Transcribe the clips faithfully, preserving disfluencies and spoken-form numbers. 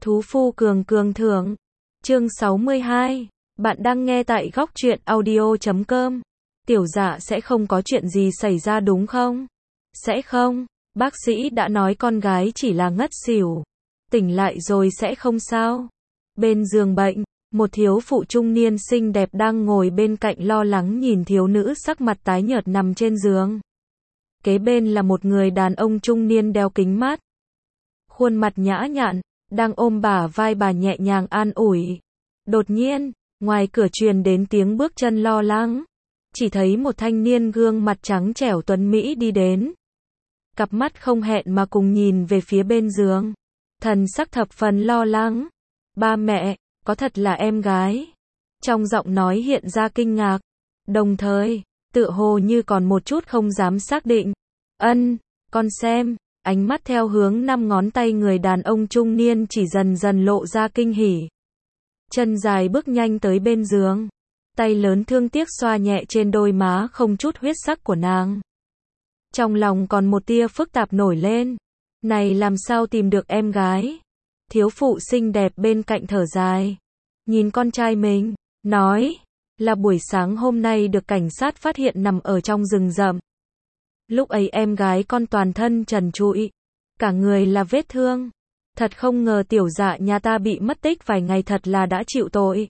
Thú Phu Cường Cường Thưởng. Chương sáu mươi hai. Bạn đang nghe tại góc truyện audio chấm com. Tiểu Dạ sẽ không có chuyện gì xảy ra đúng không? Sẽ không. Bác sĩ đã nói con gái chỉ là ngất xỉu. Tỉnh lại rồi sẽ không sao. Bên giường bệnh, một thiếu phụ trung niên xinh đẹp đang ngồi bên cạnh lo lắng nhìn thiếu nữ sắc mặt tái nhợt nằm trên giường. Kế bên là một người đàn ông trung niên đeo kính mát. Khuôn mặt nhã nhặn, đang ôm bả vai bà nhẹ nhàng an ủi. Đột nhiên, ngoài cửa truyền đến tiếng bước chân lo lắng. Chỉ thấy một thanh niên gương mặt trắng trẻo tuấn Mỹ đi đến. Cặp mắt không hẹn mà cùng nhìn về phía bên giường. Thần sắc thập phần lo lắng. Ba mẹ, có thật là em gái? Trong giọng nói hiện ra kinh ngạc. Đồng thời, tựa hồ như còn một chút không dám xác định. Ân, con xem. Ánh mắt theo hướng năm ngón tay người đàn ông trung niên chỉ dần dần lộ ra kinh hỉ. Chân dài bước nhanh tới bên giường. Tay lớn thương tiếc xoa nhẹ trên đôi má không chút huyết sắc của nàng. Trong lòng còn một tia phức tạp nổi lên. Này làm sao tìm được em gái? Thiếu phụ xinh đẹp bên cạnh thở dài. Nhìn con trai mình, nói. Là buổi sáng hôm nay được cảnh sát phát hiện nằm ở trong rừng rậm. Lúc ấy em gái con toàn thân trần trụi. Cả người là vết thương. Thật không ngờ Tiểu Dạ nhà ta bị mất tích vài ngày thật là đã chịu tội.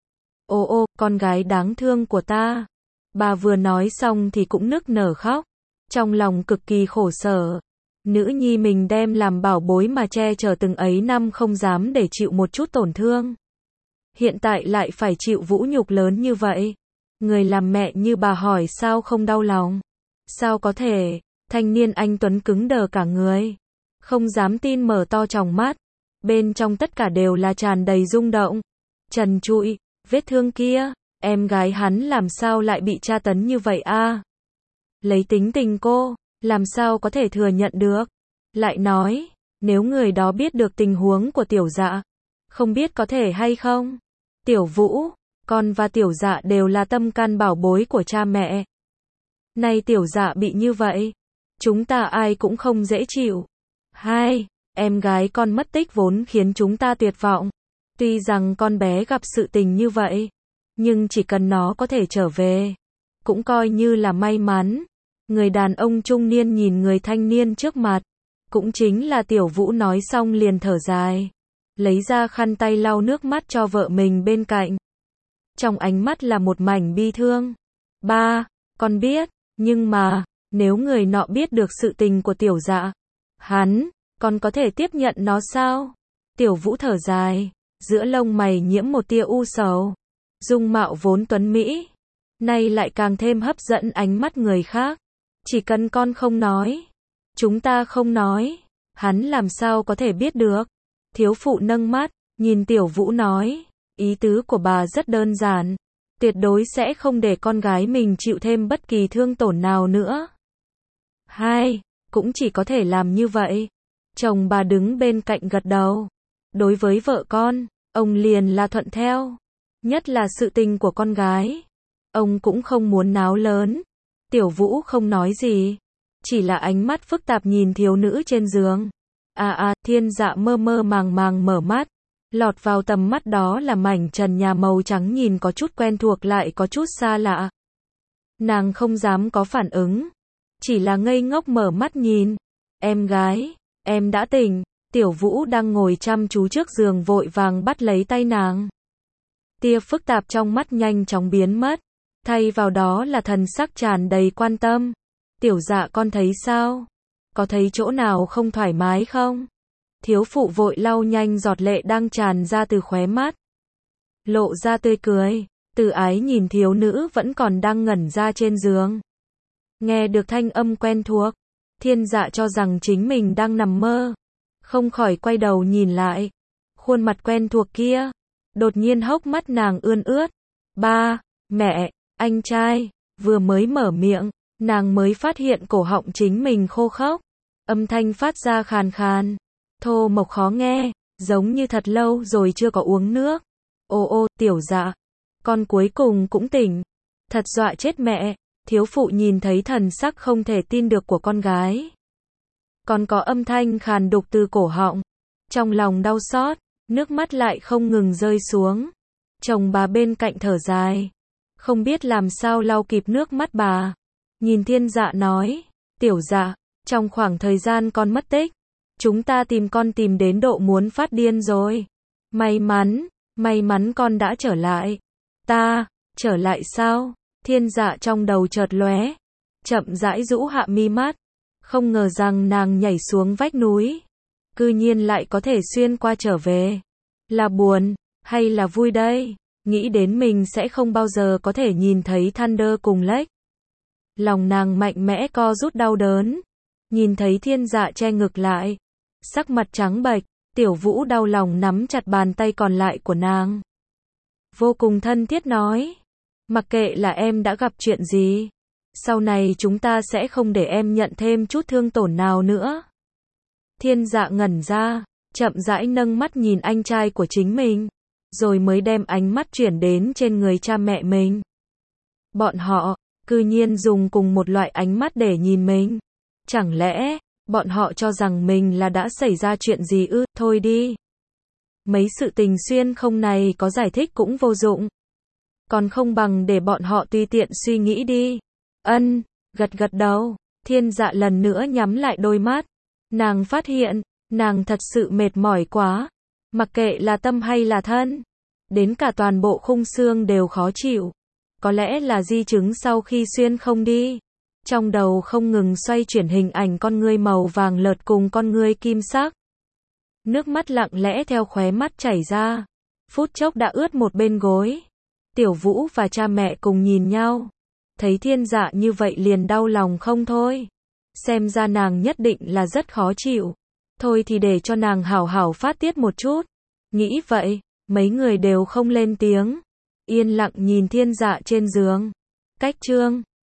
Ô ô, con gái đáng thương của ta. Bà vừa nói xong thì cũng nức nở khóc. Trong lòng cực kỳ khổ sở. Nữ nhi mình đem làm bảo bối mà che chở từng ấy năm không dám để chịu một chút tổn thương. Hiện tại lại phải chịu vũ nhục lớn như vậy. Người làm mẹ như bà hỏi sao không đau lòng. Sao có thể? Thanh niên anh tuấn cứng đờ cả người. Không dám tin mở to tròng mắt. Bên trong tất cả đều là tràn đầy rung động. Trần trụi, vết thương kia, em gái hắn làm sao lại bị tra tấn như vậy a? Lấy tính tình cô, làm sao có thể thừa nhận được? Lại nói, nếu người đó biết được tình huống của Tiểu Dạ, không biết có thể hay không? Tiểu Vũ, con và Tiểu Dạ đều là tâm can bảo bối của cha mẹ. Nay Tiểu Dạ bị như vậy, chúng ta ai cũng không dễ chịu. Hai, em gái con mất tích vốn khiến chúng ta tuyệt vọng. Tuy rằng con bé gặp sự tình như vậy, nhưng chỉ cần nó có thể trở về, cũng coi như là may mắn. Người đàn ông trung niên nhìn người thanh niên trước mặt, cũng chính là Tiểu Vũ nói xong liền thở dài, lấy ra khăn tay lau nước mắt cho vợ mình bên cạnh. Trong ánh mắt là một mảnh bi thương. Ba, con biết, nhưng mà, nếu người nọ biết được sự tình của Tiểu Dạ, hắn, con có thể tiếp nhận nó sao? Tiểu Vũ thở dài, giữa lông mày nhiễm một tia u sầu. Dung mạo vốn tuấn Mỹ, nay lại càng thêm hấp dẫn ánh mắt người khác. Chỉ cần con không nói, chúng ta không nói, hắn làm sao có thể biết được? Thiếu phụ nâng mắt, nhìn Tiểu Vũ nói, ý tứ của bà rất đơn giản, tuyệt đối sẽ không để con gái mình chịu thêm bất kỳ thương tổn nào nữa. Hai, cũng chỉ có thể làm như vậy. Chồng bà đứng bên cạnh gật đầu. Đối với vợ con, ông liền là thuận theo. Nhất là sự tình của con gái. Ông cũng không muốn náo lớn. Tiểu Vũ không nói gì. Chỉ là ánh mắt phức tạp nhìn thiếu nữ trên giường. À à, Thiên Dạ mơ mơ màng màng mở mắt. Lọt vào tầm mắt đó là mảnh trần nhà màu trắng nhìn có chút quen thuộc lại có chút xa lạ. Nàng không dám có phản ứng. Chỉ là ngây ngốc mở mắt nhìn. Em gái, em đã tỉnh. Tiểu Vũ đang ngồi chăm chú trước giường vội vàng bắt lấy tay nàng. Tia phức tạp trong mắt nhanh chóng biến mất. Thay vào đó là thần sắc tràn đầy quan tâm. Tiểu Dạ con thấy sao? Có thấy chỗ nào không thoải mái không? Thiếu phụ vội lau nhanh giọt lệ đang tràn ra từ khóe mắt. Lộ ra tươi cười, từ ái nhìn thiếu nữ vẫn còn đang ngẩn ra trên giường. Nghe được thanh âm quen thuộc, Thiên Dạ cho rằng chính mình đang nằm mơ. Không khỏi quay đầu nhìn lại. Khuôn mặt quen thuộc kia. Đột nhiên hốc mắt nàng ươn ướt. Ba, mẹ, anh trai, vừa mới mở miệng, nàng mới phát hiện cổ họng chính mình khô khốc. Âm thanh phát ra khàn khàn, thô mộc khó nghe, giống như thật lâu rồi chưa có uống nước. Ô ô, Tiểu Dạ, con cuối cùng cũng tỉnh. Thật dọa chết mẹ. Thiếu phụ nhìn thấy thần sắc không thể tin được của con gái. Còn có âm thanh khàn đục từ cổ họng. Trong lòng đau xót, nước mắt lại không ngừng rơi xuống. Chồng bà bên cạnh thở dài, không biết làm sao lau kịp nước mắt bà. Nhìn Thiên Dạ nói, tiểu dạ, trong khoảng thời gian con mất tích, chúng ta tìm con tìm đến độ muốn phát điên rồi. May mắn, may mắn con đã trở lại. Ta, trở lại sao? Thiên Dạ trong đầu chợt lóe, chậm rãi rũ hạ mi mắt, không ngờ rằng nàng nhảy xuống vách núi, cư nhiên lại có thể xuyên qua trở về. Là buồn, hay là vui đây? Nghĩ đến mình sẽ không bao giờ có thể nhìn thấy Thunder cùng Lake. Lòng nàng mạnh mẽ co rút đau đớn. Nhìn thấy Thiên Dạ che ngực lại, sắc mặt trắng bệch, Tiểu Vũ đau lòng nắm chặt bàn tay còn lại của nàng. Vô cùng thân thiết nói, mặc kệ là em đã gặp chuyện gì, sau này chúng ta sẽ không để em nhận thêm chút thương tổn nào nữa. Thiên Dạ ngẩn ra, chậm rãi nâng mắt nhìn anh trai của chính mình, rồi mới đem ánh mắt chuyển đến trên người cha mẹ mình. Bọn họ, cư nhiên dùng cùng một loại ánh mắt để nhìn mình. Chẳng lẽ, bọn họ cho rằng mình là đã xảy ra chuyện gì ư? Thôi đi. Mấy sự tình xuyên không này có giải thích cũng vô dụng. Còn không bằng để bọn họ tùy tiện suy nghĩ đi. Ân, gật gật đầu. Thiên Dạ lần nữa nhắm lại đôi mắt. Nàng phát hiện, nàng thật sự mệt mỏi quá. Mặc kệ là tâm hay là thân, đến cả toàn bộ khung xương đều khó chịu. Có lẽ là di chứng sau khi xuyên không đi. Trong đầu không ngừng xoay chuyển hình ảnh con ngươi màu vàng lợt cùng con ngươi kim sắc. Nước mắt lặng lẽ theo khóe mắt chảy ra. Phút chốc đã ướt một bên gối. Tiểu Vũ và cha mẹ cùng nhìn nhau. Thấy Thiên Dạ như vậy liền đau lòng không thôi. Xem ra nàng nhất định là rất khó chịu. Thôi thì để cho nàng hảo hảo phát tiết một chút. Nghĩ vậy, mấy người đều không lên tiếng. Yên lặng nhìn Thiên Dạ trên giường. Cách chương